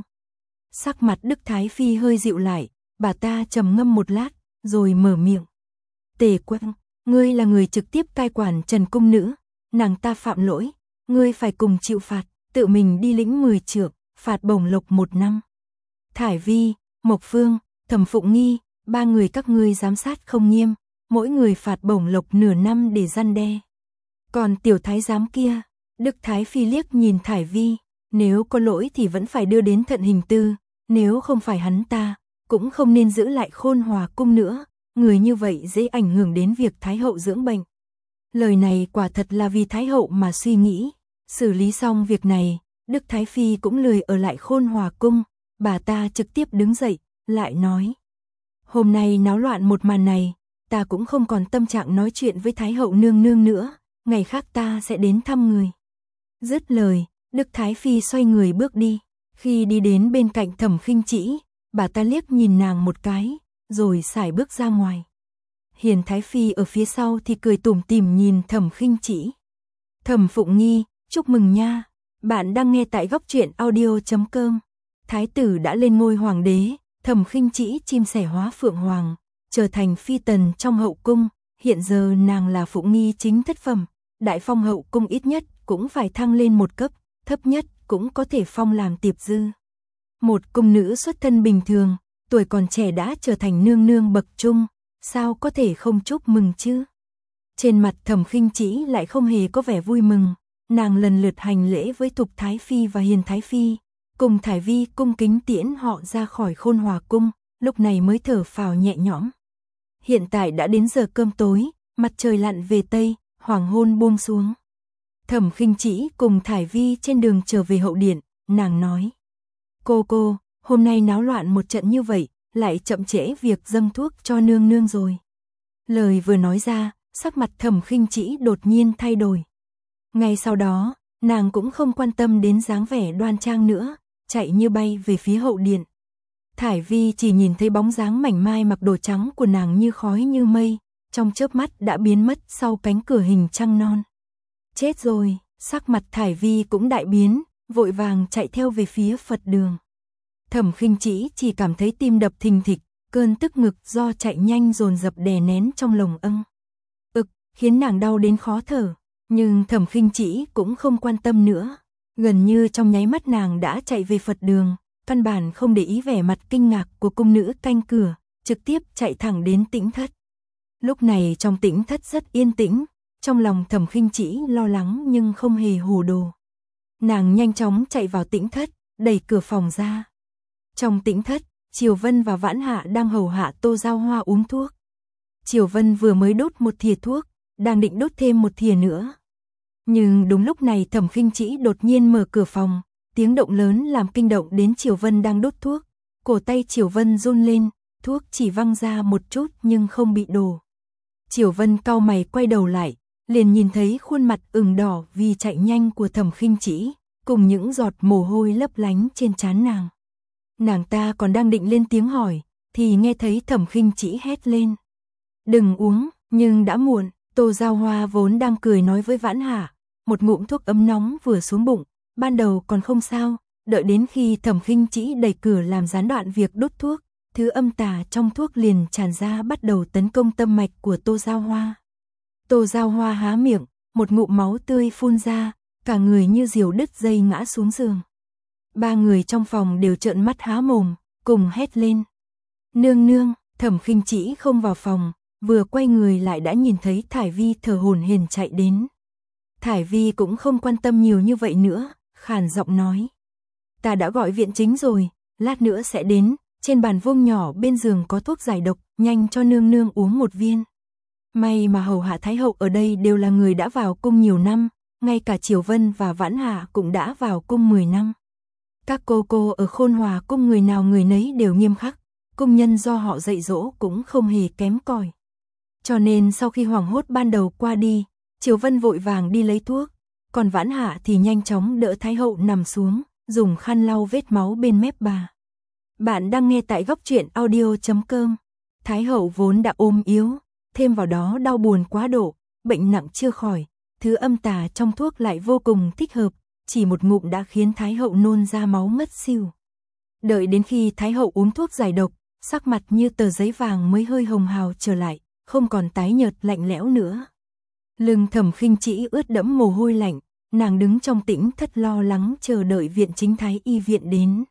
Sắc mặt Đức Thái Phi hơi dịu lại, bà ta trầm ngâm một lát, rồi mở miệng. Tề Quang, ngươi là người trực tiếp cai quản Trần cung nữ, nàng ta phạm lỗi, ngươi phải cùng chịu phạt, tự mình đi lĩnh mười trượng, phạt bổng lộc một năm. Thải Vi, Mộc Phương, Thẩm Phụng Nghi, ba người các ngươi giám sát không nghiêm, mỗi người phạt bổng lộc nửa năm để răn đe. Còn tiểu thái giám kia, Đức Thái Phi liếc nhìn Thải Vi, nếu có lỗi thì vẫn phải đưa đến thận hình tư, nếu không phải hắn ta, cũng không nên giữ lại Khôn Hòa cung nữa, người như vậy dễ ảnh hưởng đến việc Thái Hậu dưỡng bệnh. Lời này quả thật là vì Thái Hậu mà suy nghĩ, xử lý xong việc này, Đức Thái Phi cũng lười ở lại Khôn Hòa cung, bà ta trực tiếp đứng dậy, lại nói. Hôm nay náo loạn một màn này, ta cũng không còn tâm trạng nói chuyện với Thái Hậu nương nương nữa, ngày khác ta sẽ đến thăm người. Dứt lời, Đức Thái Phi xoay người bước đi, khi đi đến bên cạnh Thẩm Khinh Trĩ, bà ta liếc nhìn nàng một cái, rồi sải bước ra ngoài. Hiền Thái Phi ở phía sau thì cười tủm tỉm nhìn Thẩm Khinh Trĩ. Thẩm Phụng Nghi, chúc mừng nha, bạn đang nghe tại góc truyện audio chấm com. Thái tử đã lên ngôi hoàng đế, Thẩm Khinh Trĩ chim sẻ hóa phượng hoàng, trở thành phi tần trong hậu cung, hiện giờ nàng là Phụng Nghi chính thất phẩm, đại phong hậu cung ít nhất cũng phải thăng lên một cấp, thấp nhất cũng có thể phong làm tiệp dư. Một cung nữ xuất thân bình thường, tuổi còn trẻ đã trở thành nương nương bậc trung, sao có thể không chúc mừng chứ? Trên mặt Thẩm Khinh Trĩ lại không hề có vẻ vui mừng, nàng lần lượt hành lễ với Thục Thái Phi và Hiền Thái Phi, cùng Thải Vi cung kính tiễn họ ra khỏi Khôn Hòa cung, lúc này mới thở phào nhẹ nhõm. Hiện tại đã đến giờ cơm tối, mặt trời lặn về tây, hoàng hôn buông xuống. Thẩm Khinh Trĩ cùng Thải Vi trên đường trở về hậu điện, nàng nói. Cô cô, hôm nay náo loạn một trận như vậy, lại chậm trễ việc dâng thuốc cho nương nương rồi. Lời vừa nói ra, sắc mặt Thẩm Khinh Trĩ đột nhiên thay đổi. Ngay sau đó, nàng cũng không quan tâm đến dáng vẻ đoan trang nữa, chạy như bay về phía hậu điện. Thải Vi chỉ nhìn thấy bóng dáng mảnh mai mặc đồ trắng của nàng như khói như mây, trong chớp mắt đã biến mất sau cánh cửa hình trăng non. Chết rồi, sắc mặt Thải Vi cũng đại biến, vội vàng chạy theo về phía Phật đường. Thẩm Khinh Trĩ chỉ cảm thấy tim đập thình thịch, cơn tức ngực do chạy nhanh dồn dập đè nén trong lồng âng. Ực, khiến nàng đau đến khó thở, nhưng Thẩm Khinh Trĩ cũng không quan tâm nữa. Gần như trong nháy mắt nàng đã chạy về Phật đường, căn bản không để ý vẻ mặt kinh ngạc của cung nữ canh cửa, trực tiếp chạy thẳng đến Tĩnh Thất. Lúc này trong Tĩnh Thất rất yên tĩnh, trong lòng Thẩm Khinh Trĩ lo lắng nhưng không hề hồ đồ. Nàng nhanh chóng chạy vào Tĩnh Thất, đẩy cửa phòng ra. Trong Tĩnh Thất, Triều Vân và Vãn Hạ đang hầu hạ Tô Giao Hoa uống thuốc. Triều Vân vừa mới đốt một thìa thuốc, đang định đốt thêm một thìa nữa. Nhưng đúng lúc này Thẩm Khinh Trĩ đột nhiên mở cửa phòng, tiếng động lớn làm kinh động đến Triều Vân đang đốt thuốc. Cổ tay Triều Vân run lên, thuốc chỉ văng ra một chút nhưng không bị đổ. Triều Vân cau mày quay đầu lại, liền nhìn thấy khuôn mặt ửng đỏ vì chạy nhanh của Thẩm Khinh Trĩ, cùng những giọt mồ hôi lấp lánh trên trán nàng. Nàng ta còn đang định lên tiếng hỏi, thì nghe thấy Thẩm Khinh Trĩ hét lên. Đừng uống, nhưng đã muộn. Tô Giao Hoa vốn đang cười nói với Vãn Hạ, một ngụm thuốc ấm nóng vừa xuống bụng, ban đầu còn không sao, đợi đến khi Thẩm Khinh Trĩ đẩy cửa làm gián đoạn việc đốt thuốc, thứ âm tà trong thuốc liền tràn ra bắt đầu tấn công tâm mạch của Tô Giao Hoa. Tô Giao Hoa há miệng, một ngụm máu tươi phun ra, cả người như diều đứt dây ngã xuống giường. Ba người trong phòng đều trợn mắt há mồm, cùng hét lên. Nương nương, Thẩm Khinh Trĩ không vào phòng, vừa quay người lại đã nhìn thấy Thải Vi thở hổn hển chạy đến. Thải Vi cũng không quan tâm nhiều như vậy nữa, khàn giọng nói. Ta đã gọi viện chính rồi, lát nữa sẽ đến, trên bàn vuông nhỏ bên giường có thuốc giải độc, nhanh cho nương nương uống một viên. May mà hầu hạ Thái Hậu ở đây đều là người đã vào cung nhiều năm, ngay cả Triều Vân và Vãn Hạ cũng đã vào cung mười năm. Các cô cô ở Khôn Hòa cung người nào người nấy đều nghiêm khắc, cung nhân do họ dạy dỗ cũng không hề kém cỏi. Cho nên sau khi hoảng hốt ban đầu qua đi, Triều Vân vội vàng đi lấy thuốc, còn Vãn Hạ thì nhanh chóng đỡ Thái Hậu nằm xuống, dùng khăn lau vết máu bên mép bà. Bạn đang nghe tại góc truyện audio chấm com. Thái Hậu vốn đã ốm yếu, thêm vào đó đau buồn quá độ, bệnh nặng chưa khỏi, thứ âm tà trong thuốc lại vô cùng thích hợp, chỉ một ngụm đã khiến Thái Hậu nôn ra máu ngất xỉu. Đợi đến khi Thái Hậu uống thuốc giải độc, sắc mặt như tờ giấy vàng mới hơi hồng hào trở lại, không còn tái nhợt lạnh lẽo nữa. Lưng Thẩm Khinh Trĩ ướt đẫm mồ hôi lạnh, nàng đứng trong Tĩnh Thất lo lắng chờ đợi viện chính Thái y viện đến.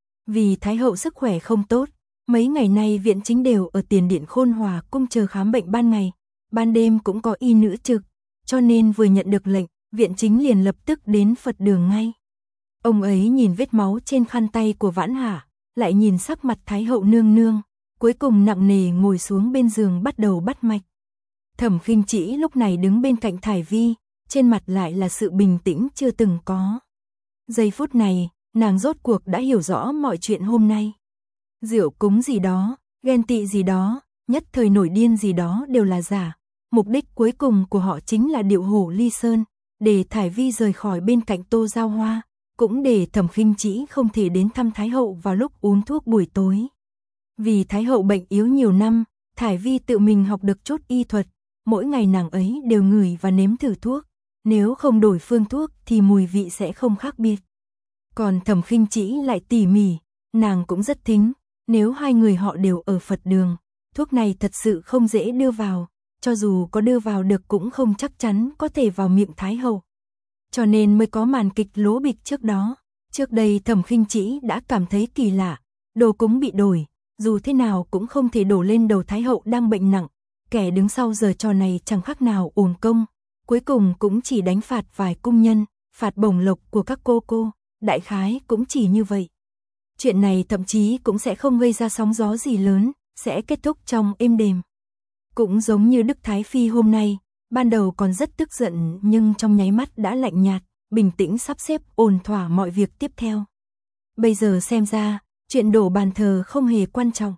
Vì Thái Hậu sức khỏe không tốt, mấy ngày nay viện chính đều ở tiền điện Khôn Hòa cung chờ khám bệnh ban ngày, ban đêm cũng có y nữ trực, cho nên vừa nhận được lệnh, viện chính liền lập tức đến Phật đường ngay. Ông ấy nhìn vết máu trên khăn tay của Vãn Hạ, lại nhìn sắc mặt Thái Hậu nương nương, cuối cùng nặng nề ngồi xuống bên giường bắt đầu bắt mạch. Thẩm Khinh Trĩ lúc này đứng bên cạnh Thải Vi, trên mặt lại là sự bình tĩnh chưa từng có. Giây phút này, nàng rốt cuộc đã hiểu rõ mọi chuyện hôm nay. Rượu cúng gì đó, ghen tị gì đó, nhất thời nổi điên gì đó đều là giả. Mục đích cuối cùng của họ chính là điệu hổ ly sơn, để Thải Vi rời khỏi bên cạnh Tô Giao Hoa, cũng để Thẩm Khinh Trĩ không thể đến thăm Thái Hậu vào lúc uống thuốc buổi tối. Vì Thái Hậu bệnh yếu nhiều năm, Thải Vi tự mình học được chút y thuật, mỗi ngày nàng ấy đều ngửi và nếm thử thuốc, nếu không đổi phương thuốc thì mùi vị sẽ không khác biệt. Còn Thẩm Khinh Trĩ lại tỉ mỉ, nàng cũng rất thính, nếu hai người họ đều ở Phật đường, thuốc này thật sự không dễ đưa vào, cho dù có đưa vào được cũng không chắc chắn có thể vào miệng Thái Hậu. Cho nên mới có màn kịch lố bịch trước đó. Trước đây Thẩm Khinh Trĩ đã cảm thấy kỳ lạ, đồ cúng bị đổi, dù thế nào cũng không thể đổ lên đầu Thái Hậu đang bệnh nặng, kẻ đứng sau giờ trò này chẳng khác nào uổng công, cuối cùng cũng chỉ đánh phạt vài cung nhân, phạt bổng lộc của các cô cô, đại khái cũng chỉ như vậy. Chuyện này thậm chí cũng sẽ không gây ra sóng gió gì lớn, sẽ kết thúc trong êm đềm. Cũng giống như Đức Thái Phi hôm nay, ban đầu còn rất tức giận nhưng trong nháy mắt đã lạnh nhạt, bình tĩnh sắp xếp ổn thỏa mọi việc tiếp theo. Bây giờ xem ra, chuyện đổ bàn thờ không hề quan trọng.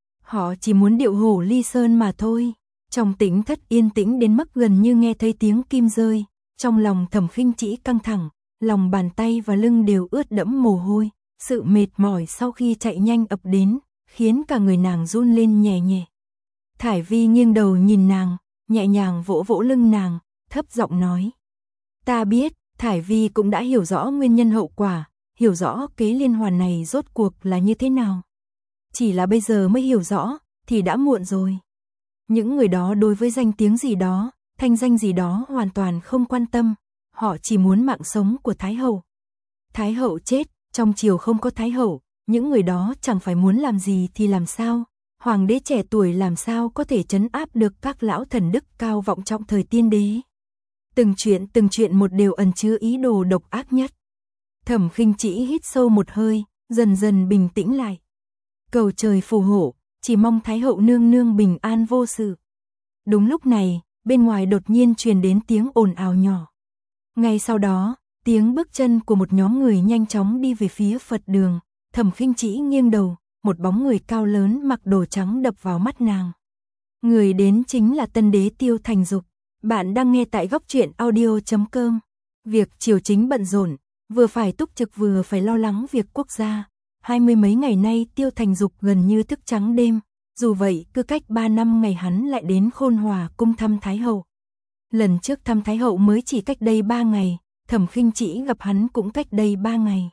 Họ chỉ muốn điệu hổ ly sơn mà thôi. Trong Tĩnh Thất yên tĩnh đến mức gần như nghe thấy tiếng kim rơi, Trong lòng Thẩm Khinh Trĩ căng thẳng, lòng bàn tay và lưng đều ướt đẫm mồ hôi, sự mệt mỏi sau khi chạy nhanh ập đến, khiến cả người nàng run lên nhẹ nhẹ. Thải Vi nghiêng đầu nhìn nàng, nhẹ nhàng vỗ vỗ lưng nàng, thấp giọng nói. Ta biết, Thải Vi cũng đã hiểu rõ nguyên nhân hậu quả, hiểu rõ kế liên hoàn này rốt cuộc là như thế nào. Chỉ là bây giờ mới hiểu rõ, thì đã muộn rồi. Những người đó đối với danh tiếng gì đó, thanh danh gì đó hoàn toàn không quan tâm, họ chỉ muốn mạng sống của Thái Hậu. Thái Hậu chết, trong triều không có Thái Hậu, những người đó chẳng phải muốn làm gì thì làm sao, hoàng đế trẻ tuổi làm sao có thể trấn áp được các lão thần đức cao vọng trọng thời tiên đế. Từng chuyện từng chuyện một đều ẩn chứa ý đồ độc ác nhất. Thẩm Khinh Trĩ hít sâu một hơi, dần dần bình tĩnh lại. Cầu trời phù hộ, chỉ mong Thái Hậu nương nương bình an vô sự. Đúng lúc này, bên ngoài đột nhiên truyền đến tiếng ồn ào nhỏ. Ngay sau đó, tiếng bước chân của một nhóm người nhanh chóng đi về phía Phật đường. Thẩm Khinh Trĩ nghiêng đầu, một bóng người cao lớn mặc đồ trắng đập vào mắt nàng. Người đến chính là tân đế Tiêu Thành Dục. Bạn đang nghe tại góc truyện audio chấm com. Việc triều chính bận rộn, vừa phải túc trực vừa phải lo lắng việc quốc gia. Hai mươi mấy ngày nay Tiêu Thành Dục gần như thức trắng đêm. Dù vậy, cứ cách ba năm ngày hắn lại đến Khôn Hòa cung thăm Thái Hậu. Lần trước thăm Thái Hậu mới chỉ cách đây ba ngày, Thẩm Khinh Trĩ gặp hắn cũng cách đây ba ngày.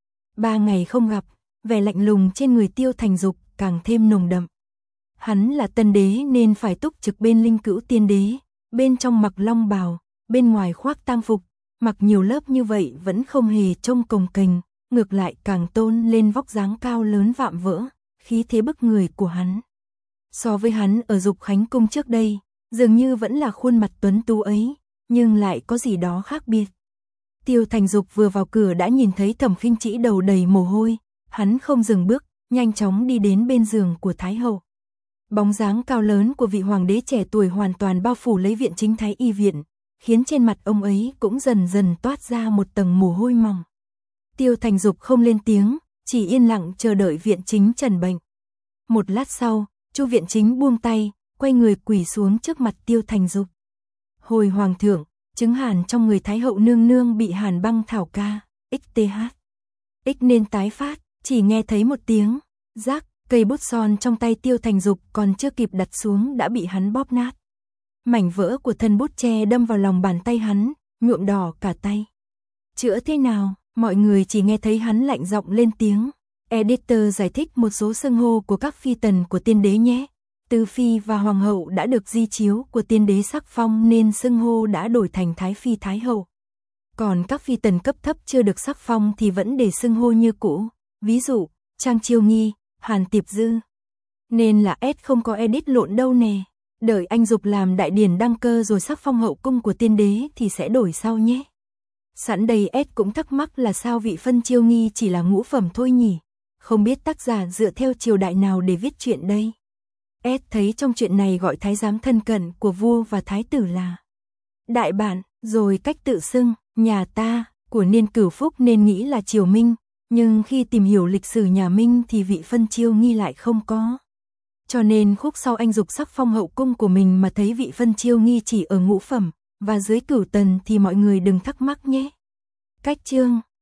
Ba ngày không gặp, vẻ lạnh lùng trên người Tiêu Thành Dục càng thêm nồng đậm. Hắn là tân đế nên phải túc trực bên Linh Cữu Tiên Đế, bên trong mặc long bào, bên ngoài khoác tang phục, mặc nhiều lớp như vậy vẫn không hề trông cồng kềnh, ngược lại càng tôn lên vóc dáng cao lớn vạm vỡ, khí thế bức người của hắn. So với hắn ở Dục Khánh cung trước đây, dường như vẫn là khuôn mặt tuấn tú ấy, nhưng lại có gì đó khác biệt. Tiêu Thành Dục vừa vào cửa đã nhìn thấy Thẩm Khinh Trĩ đầu đầy mồ hôi, hắn không dừng bước, nhanh chóng đi đến bên giường của Thái Hậu. Bóng dáng cao lớn của vị hoàng đế trẻ tuổi hoàn toàn bao phủ lấy viện chính Thái Y viện, khiến trên mặt ông ấy cũng dần dần toát ra một tầng mồ hôi mỏng. Tiêu Thành Dục không lên tiếng, chỉ yên lặng chờ đợi viện chính trần bệnh. Một lát sau, Chu viện chính buông tay, quay người quỳ xuống trước mặt Tiêu Thành Dục. Hồi hoàng thượng, chứng hàn trong người Thái Hậu nương nương bị hàn băng thảo ca, ích tê hát. Ích nên tái phát, chỉ nghe thấy một tiếng, rác, cây bút son trong tay Tiêu Thành Dục còn chưa kịp đặt xuống đã bị hắn bóp nát. Mảnh vỡ của thân bút tre đâm vào lòng bàn tay hắn, nhuộm đỏ cả tay. Chữa thế nào, mọi người chỉ nghe thấy hắn lạnh giọng lên tiếng. Editor giải thích một số xưng hô của các phi tần của tiên đế nhé. Tứ phi và hoàng hậu đã được di chiếu của tiên đế sắc phong nên xưng hô đã đổi thành thái phi thái hậu. Còn các phi tần cấp thấp chưa được sắc phong thì vẫn để xưng hô như cũ. Ví dụ, Trang Chiêu Nghi, Hàn Tiệp Dư. Nên là S không có edit lộn đâu nè. Đợi anh Dục làm đại điển đăng cơ rồi sắc phong hậu cung của tiên đế thì sẽ đổi sau nhé. Sẵn đây S cũng thắc mắc là sao vị phân Chiêu Nghi chỉ là ngũ phẩm thôi nhỉ? Không biết tác giả dựa theo triều đại nào để viết chuyện đây. S thấy trong chuyện này gọi thái giám thân cận của vua và thái tử là đại bản, rồi cách tự xưng, nhà ta, của Niên Cửu Phúc nên nghĩ là Triều Minh, nhưng khi tìm hiểu lịch sử nhà Minh thì vị phân Chiêu Nghi lại không có. Cho nên khúc sau anh Dục sắc phong hậu cung của mình mà thấy vị phân Chiêu Nghi chỉ ở ngũ phẩm, và dưới cửu tần thì mọi người đừng thắc mắc nhé. Cách chương